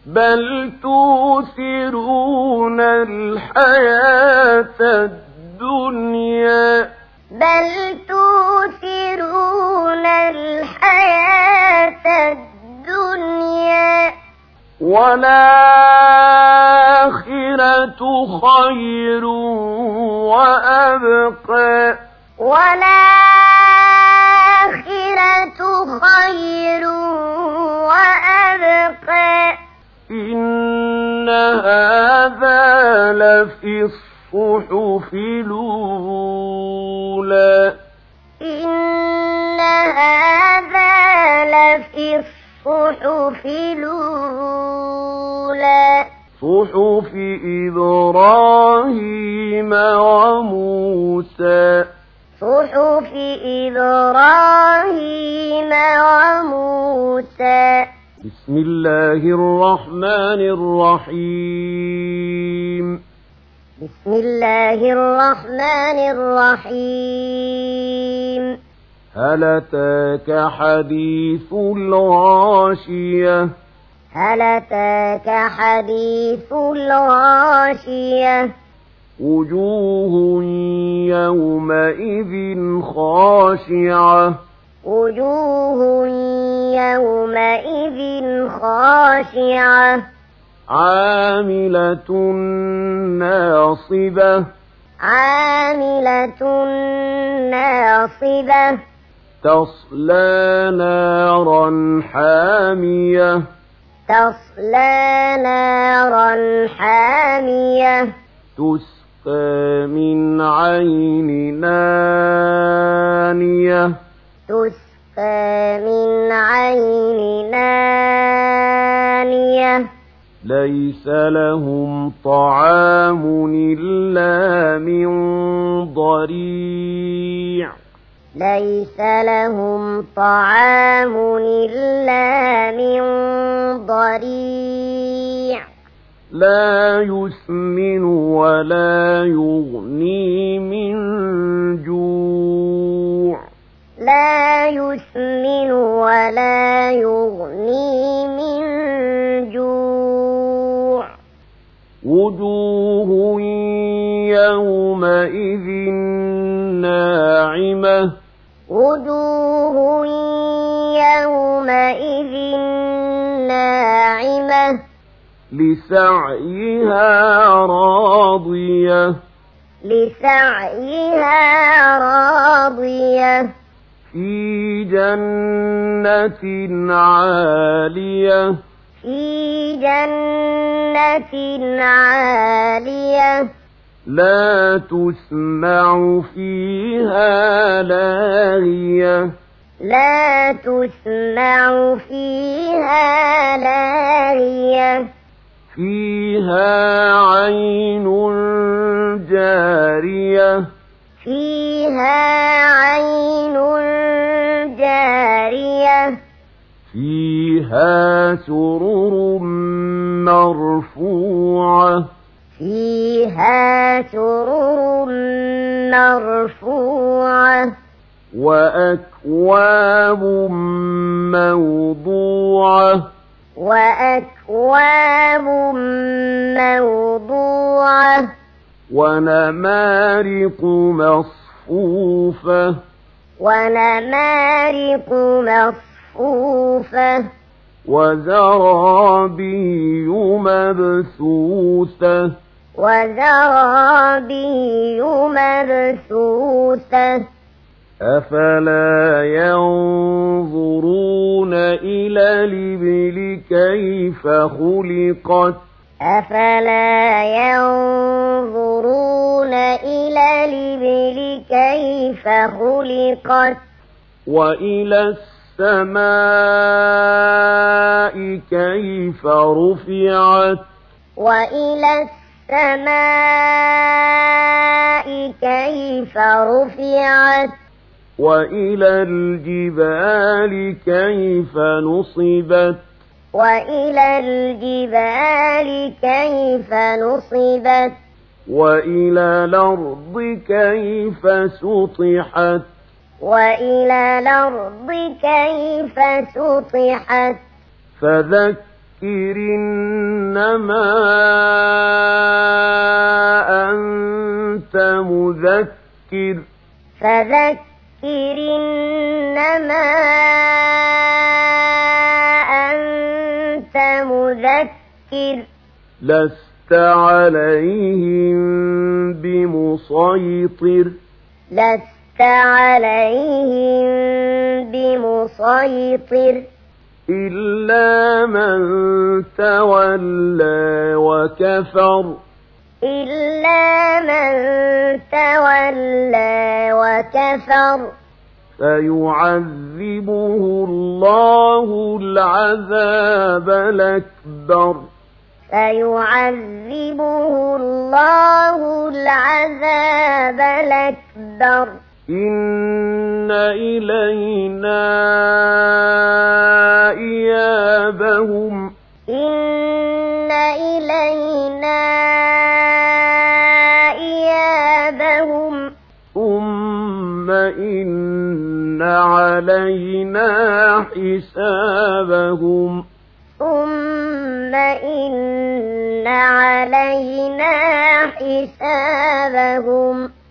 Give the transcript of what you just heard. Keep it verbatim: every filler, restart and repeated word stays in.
بل توثرون الحياة الدنيا بل توثرون الحياة الدنيا والآخرة خير وأبقى والآخرة خير وأبقى إن هذا لفي الصحف الأولى إن هذا لفي الصحف الأولى صحف إبراهيم وموسى صحف إبراهيم وموسى بسم الله الرحمن الرحيم بسم الله الرحمن الرحيم هل أتاك حديث الغاشية هل أتاك حديث الغاشية وجوه يومئذ خاشعة وجوه يومئذ خاشعة عاملة ناصبة عاملة ناصبة تصلى نارا حامية تصلى نارا حامية تسقى من عين آنية تسقى من عين آنية ليس لهم طعام إلا من ضريع ليس لهم طعام إلا من ضريع لا يسمن ولا يغني من جوع لا يسمن ولا يغني من جوع وجوه يومئذ ناعمة وجوه يومئذ ناعمة لسعيها راضية لسعيها راضية في جنة عالية في جنة عالية لا تسمع فيها لاغية لا تسمع فيها لاغية فيها عين جارية فيها عين جارية فيها سرر مرفوعة فيها سرر مرفوعة وأكواب موضوعة وأكواب موضوعة ونمارق مصفوفة ونمارق مصفوفة وزرابي مبثوثة وزرابي مبثوثة أفلا ينظرون إلى الإبل كيف خلقت أفلا ينظرون إلى الإبل كيف خلقت وإلى السماء كيف رفعت وإلى السماء كيف رفعت وإلى الجبال كيف نصبت وإلى الجبال كيف نصبت وإلى الأرض كيف سطحت وإلى الأرض كيف سطحت فذكر إنما أنت مذكر فذكر إنما أنت مذكر لست عليهم بمسيطر لست عليهم بمسيطر إلا من تولى وكفر إلا من تولى وكفر فيعذبه الله العذاب الأكبر فيعذبه الله العذاب الأكبر إن إلينا إيابهم إن إلينا إيابهم ثم إن علينا حسابهم ثم إن علينا حسابهم